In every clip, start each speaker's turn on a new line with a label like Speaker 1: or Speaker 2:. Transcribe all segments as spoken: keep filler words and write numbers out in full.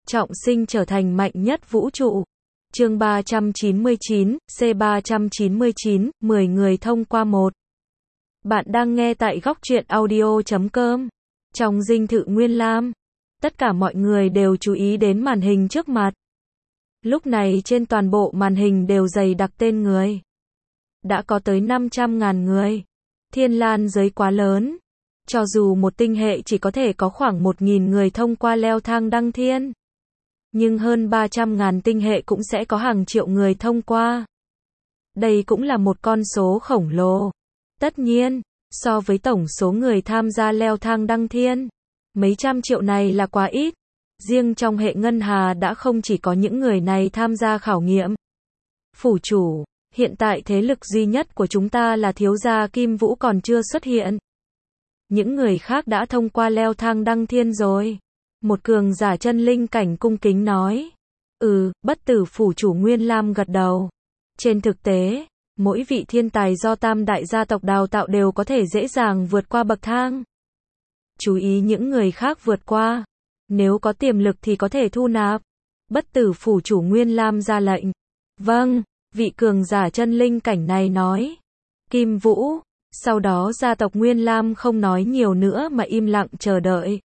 Speaker 1: trọng sinh trở thành mạnh nhất vũ trụ. Chương ba trăm chín mươi chín, C ba trăm chín mươi chín, mười người thông qua một. Bạn đang nghe tại góc truyện audio chấm com. Trong dinh thự Nguyên Lam, tất cả mọi người đều chú ý đến màn hình trước mặt. Lúc này trên toàn bộ màn hình đều dày đặc tên người. Đã có tới năm trăm ngàn người. Thiên lan giới quá lớn. Cho dù một tinh hệ chỉ có thể có khoảng một nghìn người thông qua leo thang đăng thiên. Nhưng hơn ba trăm ngàn tinh hệ cũng sẽ có hàng triệu người thông qua. Đây cũng là một con số khổng lồ. Tất nhiên, so với tổng số người tham gia leo thang đăng thiên, mấy trăm triệu này là quá ít. Riêng trong hệ ngân hà đã không chỉ có những người này tham gia khảo nghiệm. Phủ chủ, hiện tại thế lực duy nhất của chúng ta là thiếu gia Kim Vũ còn chưa xuất hiện. Những người khác đã thông qua leo thang đăng thiên rồi. Một cường giả chân linh cảnh cung kính nói. Ừ, bất tử phủ chủ Nguyên Lam gật đầu. Trên thực tế, mỗi vị thiên tài do tam đại gia tộc đào tạo đều có thể dễ dàng vượt qua bậc thang. Chú ý những người khác vượt qua. Nếu có tiềm lực thì có thể thu nạp. Bất tử phủ chủ Nguyên Lam ra lệnh. Vâng, vị cường giả chân linh cảnh này nói. Kim Vũ. Sau đó gia tộc Nguyên Lam không nói nhiều nữa mà im lặng chờ đợi.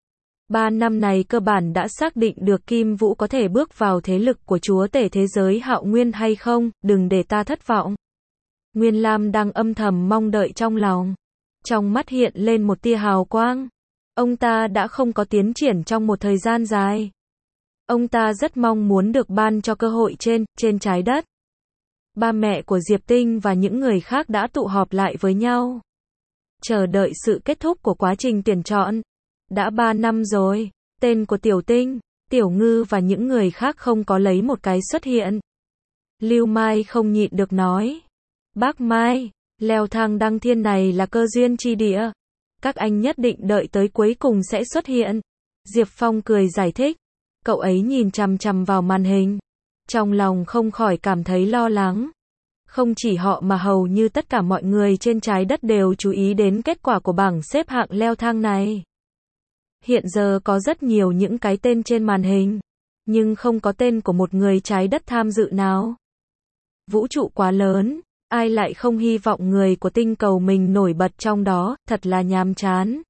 Speaker 1: Ba năm này cơ bản đã xác định được Kim Vũ có thể bước vào thế lực của chúa tể thế giới Hạo Nguyên hay không, đừng để ta thất vọng. Nguyên Lam đang âm thầm mong đợi trong lòng. Trong mắt hiện lên một tia hào quang. Ông ta đã không có tiến triển trong một thời gian dài. Ông ta rất mong muốn được ban cho cơ hội trên, trên trái đất. Ba mẹ của Diệp Tinh và những người khác đã tụ họp lại với nhau. Chờ đợi sự kết thúc của quá trình tuyển chọn. Đã ba năm rồi, tên của Tiểu Tinh, Tiểu Ngư và những người khác không có lấy một cái xuất hiện. Lưu Mai không nhịn được nói. Bác Mai, leo thang đăng thiên này là cơ duyên chi địa. Các anh nhất định đợi tới cuối cùng sẽ xuất hiện. Diệp Phong cười giải thích. Cậu ấy nhìn chằm chằm vào màn hình. Trong lòng không khỏi cảm thấy lo lắng. Không chỉ họ mà hầu như tất cả mọi người trên trái đất đều chú ý đến kết quả của bảng xếp hạng leo thang này. Hiện giờ có rất nhiều những cái tên trên màn hình, nhưng không có tên của một người trái đất tham dự nào. Vũ trụ quá lớn, ai lại không hy vọng người của tinh cầu mình nổi bật trong đó, thật là nhàm chán.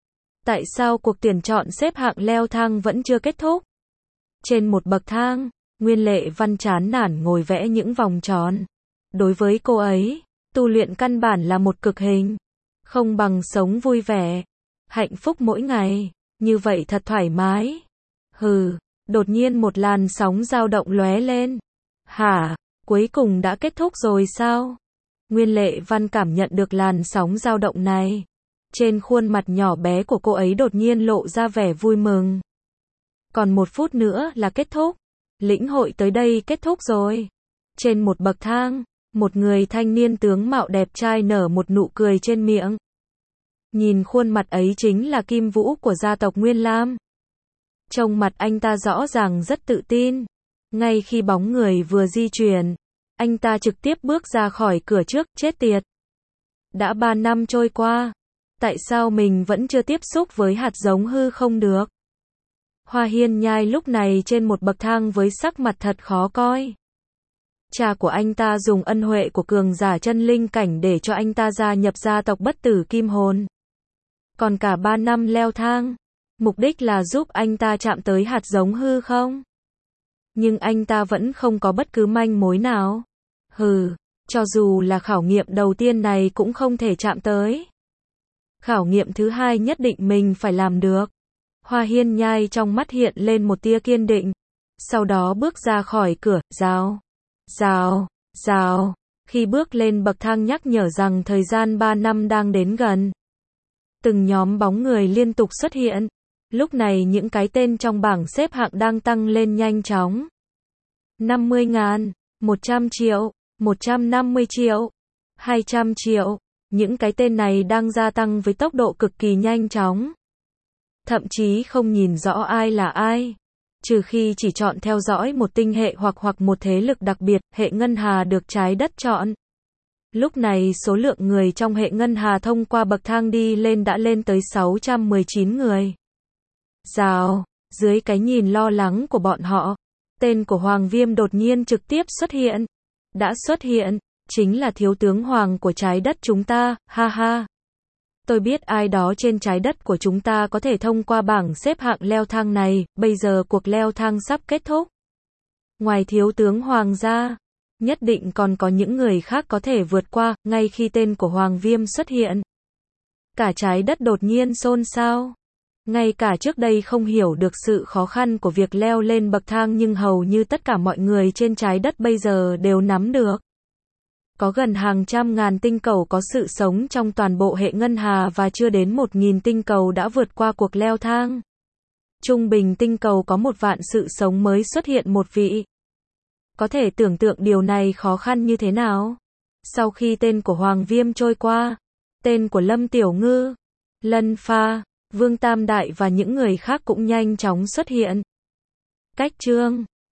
Speaker 1: Tại sao cuộc tuyển chọn xếp hạng leo thang vẫn chưa kết thúc? Trên một bậc thang, Nguyên Lệ Văn chán nản ngồi vẽ những vòng tròn. Đối với cô ấy, tu luyện căn bản là một cực hình. Không bằng sống vui vẻ, hạnh phúc mỗi ngày. Như vậy thật thoải mái. Hừ, đột nhiên một làn sóng dao động lóe lên. Hả, cuối cùng đã kết thúc rồi sao? Nguyên Lệ Văn cảm nhận được làn sóng dao động này. Trên khuôn mặt nhỏ bé của cô ấy đột nhiên lộ ra vẻ vui mừng. Còn một phút nữa là kết thúc. Lĩnh hội tới đây kết thúc rồi. Trên một bậc thang, một người thanh niên tướng mạo đẹp trai nở một nụ cười trên miệng. Nhìn khuôn mặt ấy chính là Kim Vũ của gia tộc Nguyên Lam. Trông mặt anh ta rõ ràng rất tự tin. Ngay khi bóng người vừa di chuyển, anh ta trực tiếp bước ra khỏi cửa trước, chết tiệt. Đã ba năm trôi qua, tại sao mình vẫn chưa tiếp xúc với hạt giống hư không được? Hoa Hiên Nhai lúc này trên một bậc thang với sắc mặt thật khó coi. Cha của anh ta dùng ân huệ của cường giả chân linh cảnh để cho anh ta gia nhập gia tộc bất tử kim hồn. Còn cả ba năm leo thang, mục đích là giúp anh ta chạm tới hạt giống hư không? Nhưng anh ta vẫn không có bất cứ manh mối nào. Hừ, cho dù là khảo nghiệm đầu tiên này cũng không thể chạm tới. Khảo nghiệm thứ hai nhất định mình phải làm được. Hoa Hiên Nhai trong mắt hiện lên một tia kiên định. Sau đó bước ra khỏi cửa, rào, rào, rào. Khi bước lên bậc thang nhắc nhở rằng thời gian ba năm đang đến gần. Từng nhóm bóng người liên tục xuất hiện. Lúc này những cái tên trong bảng xếp hạng đang tăng lên nhanh chóng. năm mươi ngàn, một trăm triệu, một trăm năm mươi triệu, hai trăm triệu. Những cái tên này đang gia tăng với tốc độ cực kỳ nhanh chóng. Thậm chí không nhìn rõ ai là ai. Trừ khi chỉ chọn theo dõi một tinh hệ hoặc hoặc một thế lực đặc biệt, hệ ngân hà được trái đất chọn. Lúc này số lượng người trong hệ ngân hà thông qua bậc thang đi lên đã lên tới sáu trăm mười chín người. Rào, Dưới cái nhìn lo lắng của bọn họ, tên của Hoàng Viêm đột nhiên trực tiếp xuất hiện. Đã xuất hiện, chính là thiếu tướng Hoàng của trái đất chúng ta, ha ha. Tôi biết ai đó trên trái đất của chúng ta có thể thông qua bảng xếp hạng leo thang này, bây giờ cuộc leo thang sắp kết thúc. Ngoài thiếu tướng Hoàng ra, nhất định còn có những người khác có thể vượt qua, ngay khi tên của Hoàng Viêm xuất hiện. Cả trái đất đột nhiên xôn xao. Ngay cả trước đây không hiểu được sự khó khăn của việc leo lên bậc thang nhưng hầu như tất cả mọi người trên trái đất bây giờ đều nắm được. Có gần hàng trăm ngàn tinh cầu có sự sống trong toàn bộ hệ ngân hà và chưa đến một nghìn tinh cầu đã vượt qua cuộc leo thang. Trung bình tinh cầu có một vạn sự sống mới xuất hiện một vị. Có thể tưởng tượng điều này khó khăn như thế nào? Sau khi tên của Hoàng Viêm trôi qua, tên của Lâm Tiểu Ngư, Lân Pha, Vương Tam Đại và những người khác cũng nhanh chóng xuất hiện. Cách chương